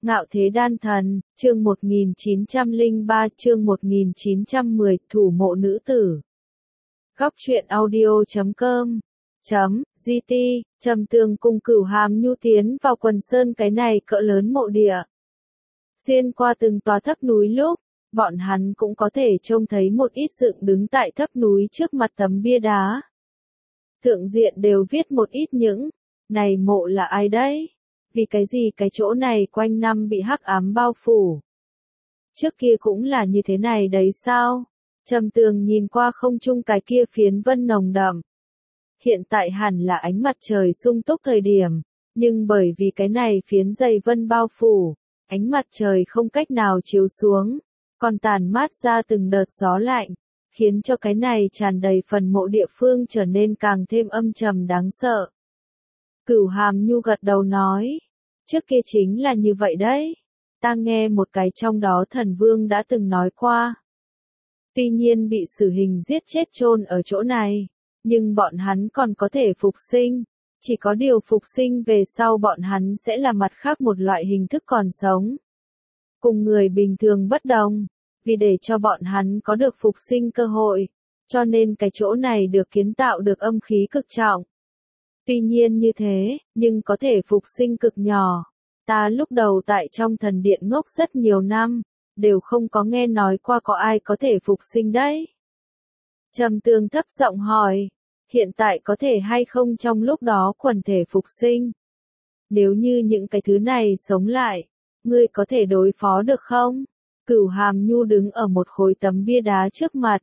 Ngạo thế đan thần, chương 1903, chương 1910, thủ mộ nữ tử. Góc truyện audio.com GT, Trầm Tường cùng Cửu Hàm Nhu tiến vào quần sơn cái này cỡ lớn mộ địa. Xuyên qua từng tòa thấp núi lúc, bọn hắn cũng có thể trông thấy một ít dựng đứng tại thấp núi trước mặt tấm bia đá. Thượng diện đều viết một ít những, này mộ là ai đấy? Vì cái gì cái chỗ này quanh năm bị hắc ám bao phủ? Trước kia cũng là như thế này đấy sao? Trầm Tường nhìn qua không trung cái kia phiến vân nồng đậm. Hiện tại hẳn là ánh mặt trời sung túc thời điểm, nhưng bởi vì cái này phiến dày vân bao phủ, ánh mặt trời không cách nào chiếu xuống, còn tàn mát ra từng đợt gió lạnh, khiến cho cái này tràn đầy phần mộ địa phương trở nên càng thêm âm trầm đáng sợ. Cửu Hàm Nhu gật đầu nói, trước kia chính là như vậy đấy, ta nghe một cái trong đó thần vương đã từng nói qua. Tuy nhiên bị xử hình giết chết chôn ở chỗ này, nhưng bọn hắn còn có thể phục sinh, chỉ có điều phục sinh về sau bọn hắn sẽ là mặt khác một loại hình thức còn sống. Cùng người bình thường bất đồng, vì để cho bọn hắn có được phục sinh cơ hội, cho nên cái chỗ này được kiến tạo được âm khí cực trọng. Tuy nhiên như thế, nhưng có thể phục sinh cực nhỏ. Ta lúc đầu tại trong thần điện ngốc rất nhiều năm, đều không có nghe nói qua có ai có thể phục sinh đấy. Trầm Tường thấp giọng hỏi, hiện tại có thể hay không trong lúc đó quần thể phục sinh? Nếu như những cái thứ này sống lại, ngươi có thể đối phó được không? Cửu Hàm Nhu đứng ở một khối tấm bia đá trước mặt.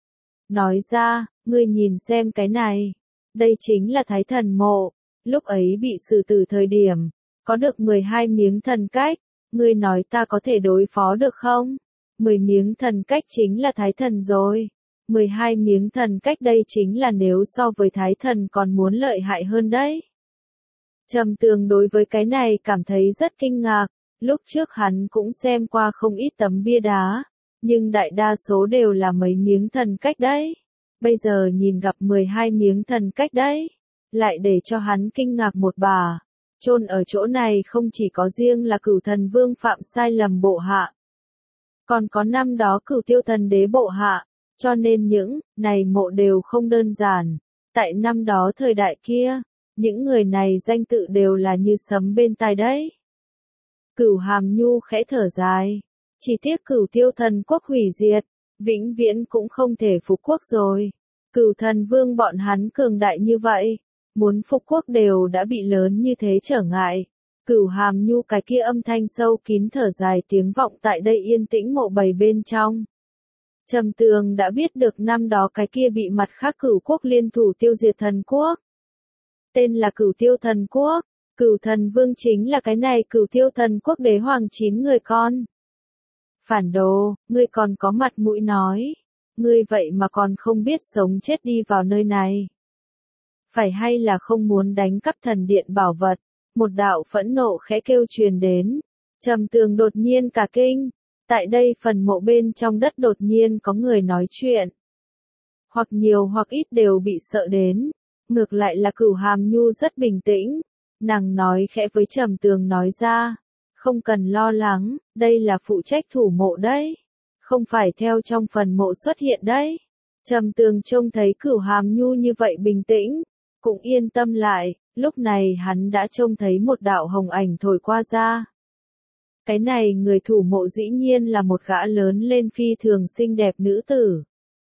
Nói ra, ngươi nhìn xem cái này. Đây chính là Thái Thần mộ, lúc ấy bị xử tử thời điểm, có được 12 miếng thần cách, ngươi nói ta có thể đối phó được không? 10 miếng thần cách chính là Thái Thần rồi, 12 miếng thần cách đây chính là nếu so với Thái Thần còn muốn lợi hại hơn đấy. Trầm Tường đối với cái này cảm thấy rất kinh ngạc, lúc trước hắn cũng xem qua không ít tấm bia đá, nhưng đại đa số đều là mấy miếng thần cách đấy. Bây giờ nhìn gặp 12 miếng thần cách đấy, lại để cho hắn kinh ngạc một bà. Chôn ở chỗ này không chỉ có riêng là Cửu Thần Vương phạm sai lầm bộ hạ, còn có năm đó Cửu Tiêu Thần Đế bộ hạ, cho nên những này mộ đều không đơn giản. Tại năm đó thời đại kia, những người này danh tự đều là như sấm bên tai đấy. Cửu Hàm Nhu khẽ thở dài, chỉ tiếc Cửu Tiêu Thần quốc hủy diệt, vĩnh viễn cũng không thể phục quốc rồi. Cửu Thần Vương bọn hắn cường đại như vậy, muốn phục quốc đều đã bị lớn như thế trở ngại. Cửu Hàm Nhu cái kia âm thanh sâu kín thở dài tiếng vọng tại đây yên tĩnh mộ bầy bên trong. Trầm Tường đã biết được năm đó cái kia bị mặt khác cửu quốc liên thủ tiêu diệt thần quốc. Tên là Cửu Tiêu Thần Quốc, Cửu Thần Vương chính là cái này Cửu Tiêu Thần Quốc đế hoàng 9 người con. Phản đồ, ngươi còn có mặt mũi nói, ngươi vậy mà còn không biết sống chết đi vào nơi này. Phải hay là không muốn đánh cắp thần điện bảo vật? Một đạo phẫn nộ khẽ kêu truyền đến. Trầm Tường đột nhiên cả kinh. Tại đây phần mộ bên trong đất đột nhiên có người nói chuyện. Hoặc nhiều hoặc ít đều bị sợ đến. Ngược lại là Cửu Hàm Nhu rất bình tĩnh. Nàng nói khẽ với Trầm Tường nói ra. Không cần lo lắng, đây là phụ trách thủ mộ đấy. Không phải theo trong phần mộ xuất hiện đấy. Trầm Tường trông thấy Cửu Hàm Nhu như vậy bình tĩnh, cũng yên tâm lại, lúc này hắn đã trông thấy một đạo hồng ảnh thổi qua ra. Cái này người thủ mộ dĩ nhiên là một gã lớn lên phi thường xinh đẹp nữ tử.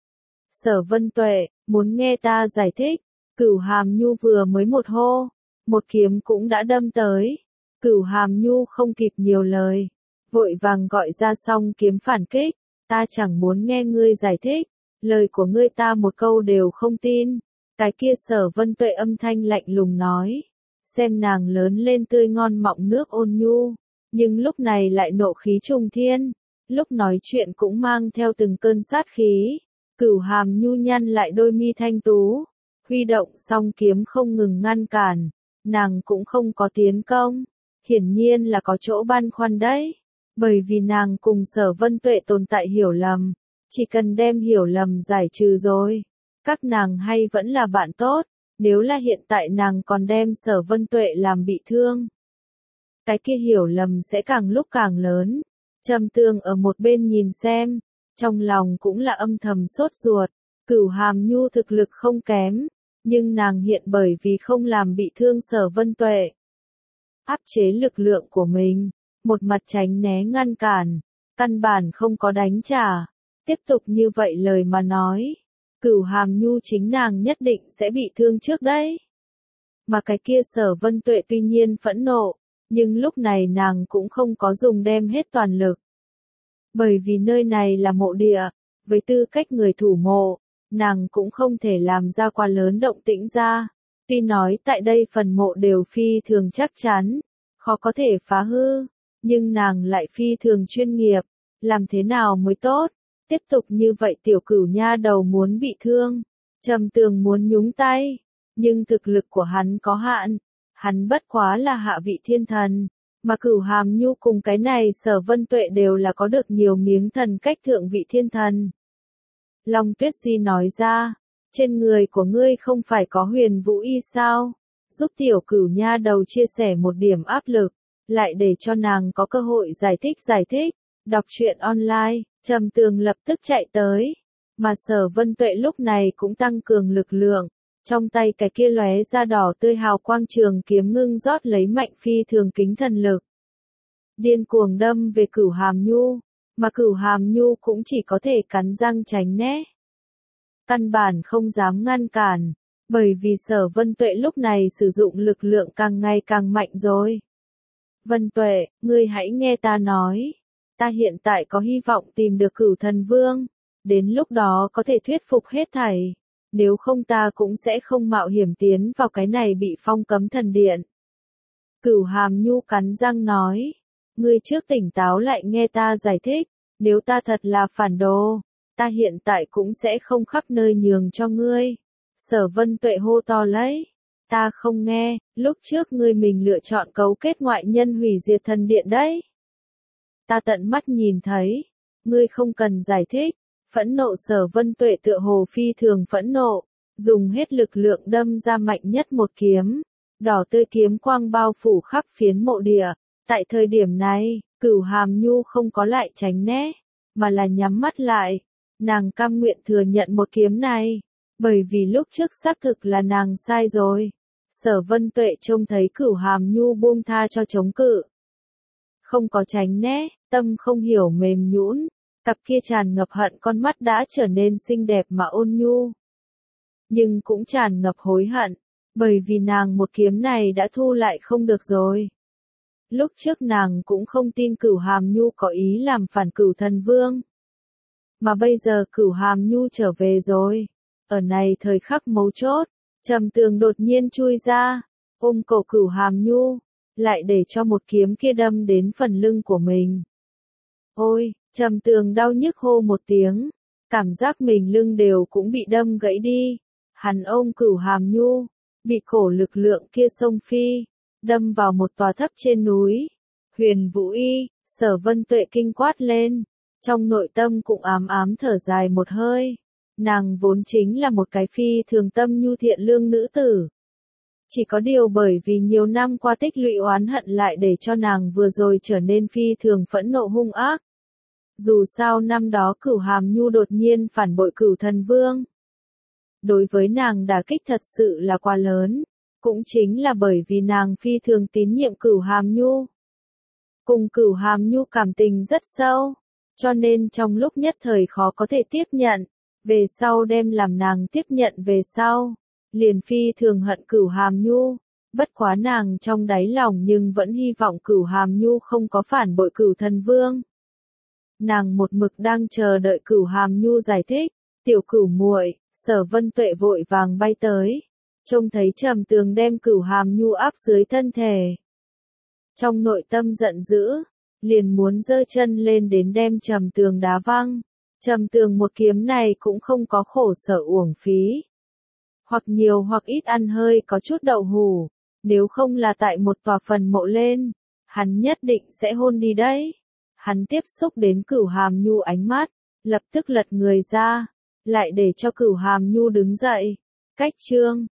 Sở Vân Tuệ, muốn nghe ta giải thích, Cửu Hàm Nhu vừa mới một hô, một kiếm cũng đã đâm tới. Cửu Hàm Nhu không kịp nhiều lời, vội vàng gọi ra xong kiếm phản kích, ta chẳng muốn nghe ngươi giải thích, lời của ngươi ta một câu đều không tin. Cái kia Sở Vân Tuệ âm thanh lạnh lùng nói, xem nàng lớn lên tươi ngon mọng nước ôn nhu, nhưng lúc này lại nộ khí trùng thiên, lúc nói chuyện cũng mang theo từng cơn sát khí. Cửu Hàm Nhu nhăn lại đôi mi thanh tú, huy động song kiếm không ngừng ngăn cản, nàng cũng không có tiến công, hiển nhiên là có chỗ băn khoăn đấy, bởi vì nàng cùng Sở Vân Tuệ tồn tại hiểu lầm, chỉ cần đem hiểu lầm giải trừ rồi, các nàng hay vẫn là bạn tốt, nếu là hiện tại nàng còn đem Sở Vân Tuệ làm bị thương. cái kia hiểu lầm sẽ càng lúc càng lớn. Trầm Tường ở một bên nhìn xem, trong lòng cũng là âm thầm sốt ruột. Cửu Hàm Nhu thực lực không kém, nhưng nàng hiện bởi vì không làm bị thương Sở Vân Tuệ, áp chế lực lượng của mình, một mặt tránh né ngăn cản, căn bản không có đánh trả. Tiếp tục như vậy lời mà nói, Cửu Hàm Nhu chính nàng nhất định sẽ bị thương trước đấy. Mà cái kia Sở Vân Tuệ tuy nhiên phẫn nộ, nhưng lúc này nàng cũng không có dùng đem hết toàn lực. Bởi vì nơi này là mộ địa, với tư cách người thủ mộ, nàng cũng không thể làm ra quá lớn động tĩnh ra. Tuy nói tại đây phần mộ đều phi thường chắc chắn, khó có thể phá hư, nhưng nàng lại phi thường chuyên nghiệp, làm thế nào mới tốt. Tiếp tục như vậy tiểu Cửu nha đầu muốn bị thương, Trầm Tường muốn nhúng tay, nhưng thực lực của hắn có hạn, hắn bất quá là hạ vị thiên thần, mà Cửu Hàm Nhu cùng cái này Sở Vân Tuệ đều là có được nhiều miếng thần cách thượng vị thiên thần. Long Tuyết Di nói ra, trên người của ngươi không phải có Huyền Vũ Y sao, giúp tiểu Cửu nha đầu chia sẻ một điểm áp lực, lại để cho nàng có cơ hội giải thích. Đọc truyện online, Trầm Tường lập tức chạy tới, mà Sở Vân Tuệ lúc này cũng tăng cường lực lượng, trong tay cái kia lóe ra đỏ tươi hào quang trường kiếm ngưng rót lấy mạnh phi thường kính thần lực. Điên cuồng đâm về Cửu Hàm Nhu, mà Cửu Hàm Nhu cũng chỉ có thể cắn răng tránh né. Căn bản không dám ngăn cản, bởi vì Sở Vân Tuệ lúc này sử dụng lực lượng càng ngày càng mạnh rồi. Vân Tuệ, ngươi hãy nghe ta nói. Ta hiện tại có hy vọng tìm được Cửu Thần Vương, đến lúc đó có thể thuyết phục hết thảy, nếu không ta cũng sẽ không mạo hiểm tiến vào cái này bị phong cấm thần điện. Cửu Hàm Nhu cắn răng nói, ngươi trước tỉnh táo lại nghe ta giải thích, nếu ta thật là phản đồ, ta hiện tại cũng sẽ không khắp nơi nhường cho ngươi. Sở Vân Tuệ hô to lấy, ta không nghe, lúc trước ngươi mình lựa chọn cấu kết ngoại nhân hủy diệt thần điện đấy. Ta tận mắt nhìn thấy, ngươi không cần giải thích. Phẫn nộ Sở Vân Tuệ tựa hồ phi thường phẫn nộ, dùng hết lực lượng đâm ra mạnh nhất một kiếm, đỏ tươi kiếm quang bao phủ khắp phiến mộ địa. Tại thời điểm này, Cửu Hàm Nhu không có lại tránh né, mà là nhắm mắt lại, nàng cam nguyện thừa nhận một kiếm này, bởi vì lúc trước xác thực là nàng sai rồi. Sở Vân Tuệ trông thấy Cửu Hàm Nhu buông tha cho chống cự, không có tránh né, tâm không hiểu mềm nhũn, cặp kia tràn ngập hận con mắt đã trở nên xinh đẹp mà ôn nhu. Nhưng cũng tràn ngập hối hận, bởi vì nàng một kiếm này đã thu lại không được rồi. Lúc trước nàng cũng không tin Cửu Hàm Nhu có ý làm phản Cửu Thần Vương. Mà bây giờ Cửu Hàm Nhu trở về rồi. Ở này thời khắc mấu chốt, Trầm Tường đột nhiên chui ra, ôm cổ Cửu Hàm Nhu, lại để cho một kiếm kia đâm đến phần lưng của mình. Ôi, Trầm Tường đau nhức hô một tiếng, cảm giác mình lưng đều cũng bị đâm gãy đi. Hắn ôm Cửu Hàm Nhu, bị cổ lực lượng kia xông phi, đâm vào một tòa thấp trên núi. Huyền Vũ Y, Sở Vân Tuệ kinh quát lên, trong nội tâm cũng ám ám thở dài một hơi. Nàng vốn chính là một cái phi thường tâm nhu thiện lương nữ tử. Chỉ có điều bởi vì nhiều năm qua tích lũy oán hận lại để cho nàng vừa rồi trở nên phi thường phẫn nộ hung ác. Dù sao năm đó Cửu Hàm Nhu đột nhiên phản bội Cửu Thần Vương. Đối với nàng đả kích thật sự là quá lớn, cũng chính là bởi vì nàng phi thường tín nhiệm Cửu Hàm Nhu. Cùng Cửu Hàm Nhu cảm tình rất sâu, cho nên trong lúc nhất thời khó có thể tiếp nhận, về sau đem làm nàng tiếp nhận về sau, liền phi thường hận Cửu Hàm Nhu, bất quá nàng trong đáy lòng nhưng vẫn hy vọng Cửu Hàm Nhu không có phản bội Cửu Thần Vương. Nàng một mực đang chờ đợi Cửu Hàm Nhu giải thích, tiểu Cửu muội, Sở Vân Tuệ vội vàng bay tới, trông thấy Trầm Tường đem Cửu Hàm Nhu áp dưới thân thể. Trong nội tâm giận dữ, liền muốn giơ chân lên đến đem Trầm Tường đá văng. Trầm Tường một kiếm này cũng không có khổ sở uổng phí. Hoặc nhiều hoặc ít ăn hơi có chút đậu hủ, nếu không là tại một tòa phần mộ lên, hắn nhất định sẽ hôn đi đấy. Hắn tiếp xúc đến Cửu Hàm Nhu ánh mắt, lập tức lật người ra, lại để cho Cửu Hàm Nhu đứng dậy. Cách chương